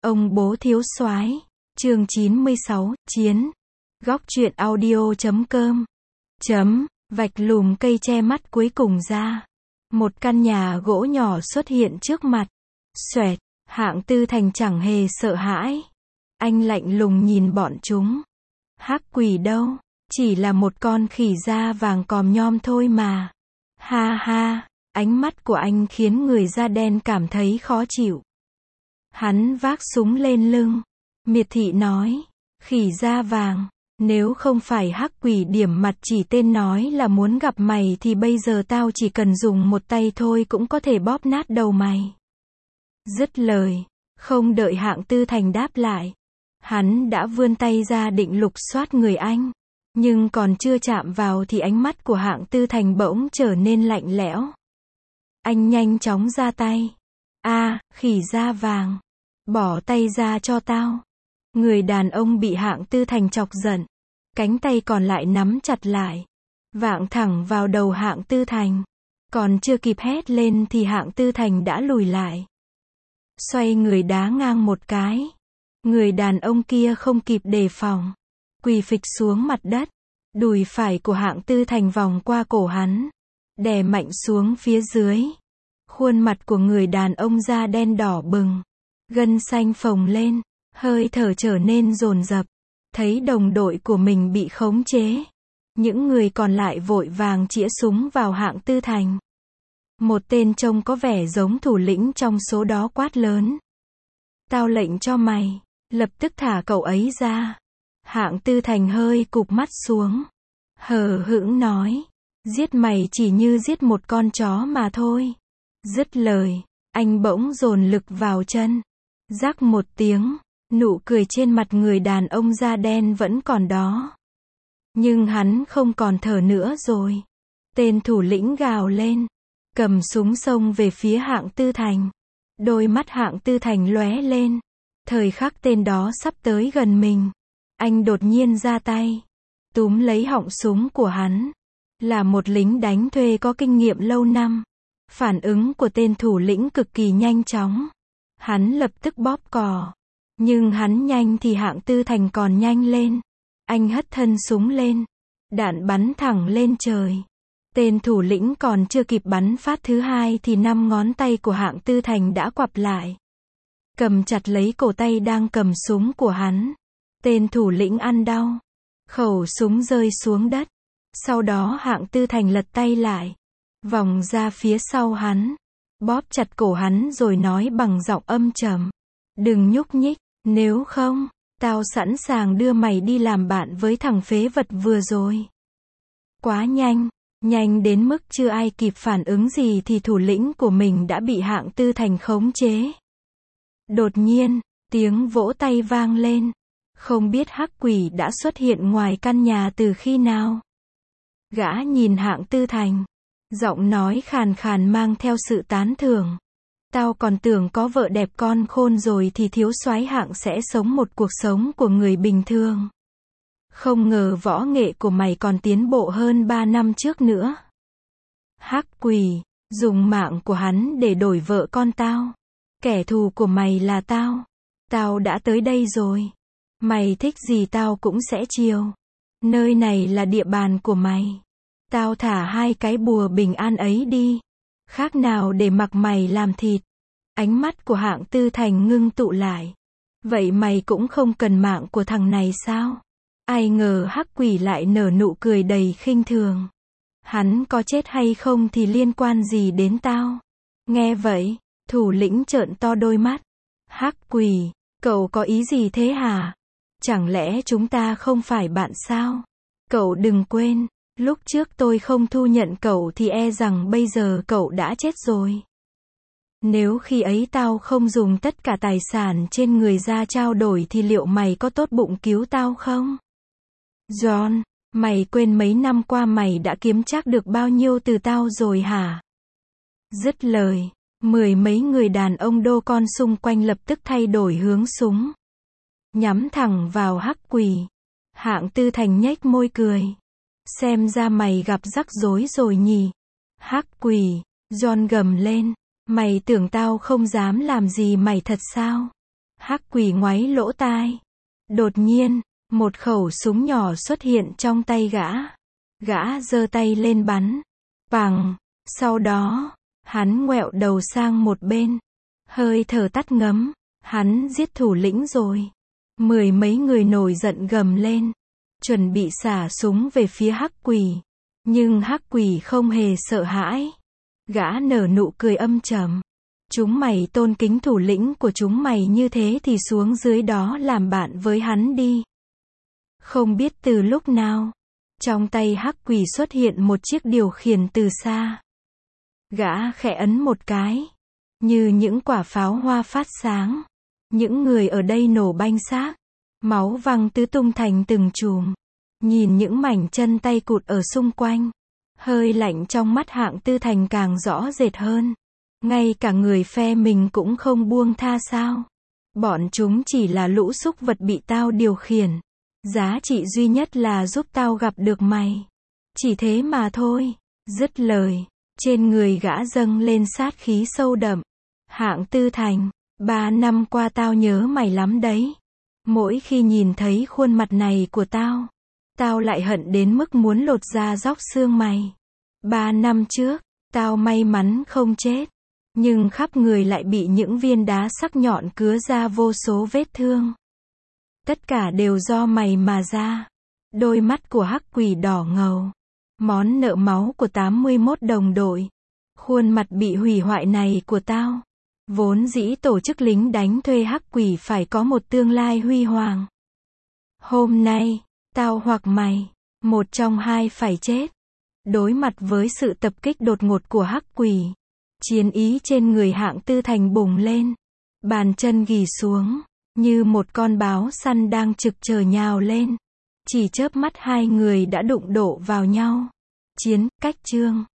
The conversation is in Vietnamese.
Ông bố thiếu soái, chương 96, chiến. Góc truyện audio.com. Vạch lùm cây che mắt cuối cùng ra. Một căn nhà gỗ nhỏ xuất hiện trước mặt. Xoẹt, Hạng Tư Thành chẳng hề sợ hãi. Anh lạnh lùng nhìn bọn chúng. Hắc quỷ đâu? Chỉ là một con khỉ da vàng còm nhom thôi mà. Ha ha, ánh mắt của anh khiến người da đen cảm thấy khó chịu. Hắn vác súng lên lưng. Miệt thị nói, khỉ da vàng, nếu không phải hắc quỷ điểm mặt chỉ tên nói là muốn gặp mày thì bây giờ tao chỉ cần dùng một tay thôi cũng có thể bóp nát đầu mày. Dứt lời, không đợi Hạng Tư Thành đáp lại. Hắn đã vươn tay ra định lục soát người anh. Nhưng còn chưa chạm vào thì ánh mắt của Hạng Tư Thành bỗng trở nên lạnh lẽo. Anh nhanh chóng ra tay. Khỉ da vàng. Bỏ tay ra cho tao. Người đàn ông bị Hạng Tư Thành chọc giận. Cánh tay còn lại nắm chặt lại. Vạng thẳng vào đầu Hạng Tư Thành. Còn chưa kịp hét lên thì Hạng Tư Thành đã lùi lại. Xoay người đá ngang một cái. Người đàn ông kia không kịp đề phòng. Quỳ phịch xuống mặt đất. Đùi phải của Hạng Tư Thành vòng qua cổ hắn. Đè mạnh xuống phía dưới. Khuôn mặt của người đàn ông da đen đỏ bừng. Gân xanh phồng lên. Hơi thở trở nên dồn dập. Thấy đồng đội của mình bị khống chế. Những người còn lại vội vàng chĩa súng vào Hạng Tư Thành. Một tên trông có vẻ giống thủ lĩnh trong số đó quát lớn. Tao lệnh cho mày. Lập tức thả cậu ấy ra. Hạng Tư Thành hơi cụp mắt xuống. Hờ hững nói. Giết mày chỉ như giết một con chó mà thôi. Dứt lời, anh bỗng dồn lực vào chân. Rắc một tiếng, nụ cười trên mặt người đàn ông da đen vẫn còn đó. Nhưng hắn không còn thở nữa rồi. Tên thủ lĩnh gào lên. Cầm súng xông về phía Hạng Tư Thành. Đôi mắt Hạng Tư Thành lóe lên. Thời khắc tên đó sắp tới gần mình. Anh đột nhiên ra tay. Túm lấy họng súng của hắn. Là một lính đánh thuê có kinh nghiệm lâu năm. Phản ứng của tên thủ lĩnh cực kỳ nhanh chóng. Hắn lập tức bóp cò. Nhưng hắn nhanh thì Hạng Tư Thành còn nhanh lên. Anh hất thân súng lên. Đạn bắn thẳng lên trời. Tên thủ lĩnh còn chưa kịp bắn phát thứ hai thì 5 ngón tay của Hạng Tư Thành đã quặp lại. Cầm chặt lấy cổ tay đang cầm súng của hắn. Tên thủ lĩnh ăn đau. Khẩu súng rơi xuống đất. Sau đó Hạng Tư Thành lật tay lại. Vòng ra phía sau hắn. Bóp chặt cổ hắn rồi nói bằng giọng âm trầm. Đừng nhúc nhích, nếu không, tao sẵn sàng đưa mày đi làm bạn với thằng phế vật vừa rồi. Quá nhanh, nhanh đến mức chưa ai kịp phản ứng gì thì thủ lĩnh của mình đã bị Hạng Tư Thành khống chế. Đột nhiên, tiếng vỗ tay vang lên. Không biết hắc quỷ đã xuất hiện ngoài căn nhà từ khi nào. Gã nhìn Hạng Tư Thành. Giọng nói khàn khàn mang theo sự tán thưởng. Tao còn tưởng có vợ đẹp con khôn rồi thì thiếu soái Hạng sẽ sống một cuộc sống của người bình thường. Không ngờ võ nghệ của mày còn tiến bộ hơn 3 năm trước nữa. Hắc quỷ, dùng mạng của hắn để đổi vợ con tao. Kẻ thù của mày là tao. Tao đã tới đây rồi. Mày thích gì tao cũng sẽ chiều. Nơi này là địa bàn của mày. Tao thả 2 cái bùa bình an ấy đi. Khác nào để mặc mày làm thịt. Ánh mắt của Hạng Tư Thành ngưng tụ lại. Vậy mày cũng không cần mạng của thằng này sao? Ai ngờ hắc quỷ lại nở nụ cười đầy khinh thường. Hắn có chết hay không thì liên quan gì đến tao? Nghe vậy, thủ lĩnh trợn to đôi mắt. Hắc quỷ, cậu có ý gì thế hả? Chẳng lẽ chúng ta không phải bạn sao? Cậu đừng quên, lúc trước tôi không thu nhận cậu thì e rằng bây giờ cậu đã chết rồi. Nếu khi ấy tao không dùng tất cả tài sản trên người ra trao đổi thì liệu mày có tốt bụng cứu tao không? John, mày quên mấy năm qua mày đã kiếm trác được bao nhiêu từ tao rồi hả? Dứt lời, 10 mấy người đàn ông đô con xung quanh lập tức thay đổi hướng súng. Nhắm thẳng vào hắc quỷ. Hạng Tư Thành nhếch môi cười. Xem ra mày gặp rắc rối rồi nhỉ? Hắc quỷ, John gầm lên. Mày tưởng tao không dám làm gì mày thật sao? Hắc quỷ ngoáy lỗ tai. Đột nhiên, một khẩu súng nhỏ xuất hiện trong tay gã. Gã giơ tay lên bắn. Bằng. Sau đó, hắn ngoẹo đầu sang một bên. Hơi thở tắt ngấm. Hắn giết thủ lĩnh rồi. Mười mấy người nổi giận gầm lên. Chuẩn bị xả súng về phía hắc quỷ. Nhưng hắc quỷ không hề sợ hãi. Gã nở nụ cười âm trầm. Chúng mày tôn kính thủ lĩnh của chúng mày như thế thì xuống dưới đó làm bạn với hắn đi. Không biết từ lúc nào, trong tay hắc quỷ xuất hiện một chiếc điều khiển từ xa. Gã khẽ ấn một cái. Như những quả pháo hoa phát sáng. Những người ở đây nổ banh xác. Máu văng tứ tung thành từng chùm. Nhìn những mảnh chân tay cụt ở xung quanh. Hơi lạnh trong mắt Hạng Tư Thành càng rõ rệt hơn. Ngay cả người phe mình cũng không buông tha sao. Bọn chúng chỉ là lũ súc vật bị tao điều khiển. Giá trị duy nhất là giúp tao gặp được mày. Chỉ thế mà thôi. Dứt lời. Trên người gã dâng lên sát khí sâu đậm. Hạng Tư Thành, 3 năm qua tao nhớ mày lắm đấy. Mỗi khi nhìn thấy khuôn mặt này của tao, tao lại hận đến mức muốn lột da róc xương mày. 3 năm trước, tao may mắn không chết. Nhưng khắp người lại bị những viên đá sắc nhọn cứa ra vô số vết thương. Tất cả đều do mày mà ra. Đôi mắt của hắc quỷ đỏ ngầu. Món nợ máu của 81 đồng đội. Khuôn mặt bị hủy hoại này của tao. Vốn dĩ tổ chức lính đánh thuê hắc quỷ phải có một tương lai huy hoàng. Hôm nay, tao hoặc mày, một trong hai phải chết. Đối mặt với sự tập kích đột ngột của hắc quỷ, chiến ý trên người Hạng Tư Thành bùng lên. Bàn chân ghì xuống, như một con báo săn đang trực chờ nhào lên. Chỉ chớp mắt hai người đã đụng độ vào nhau. Chiến, cách chương.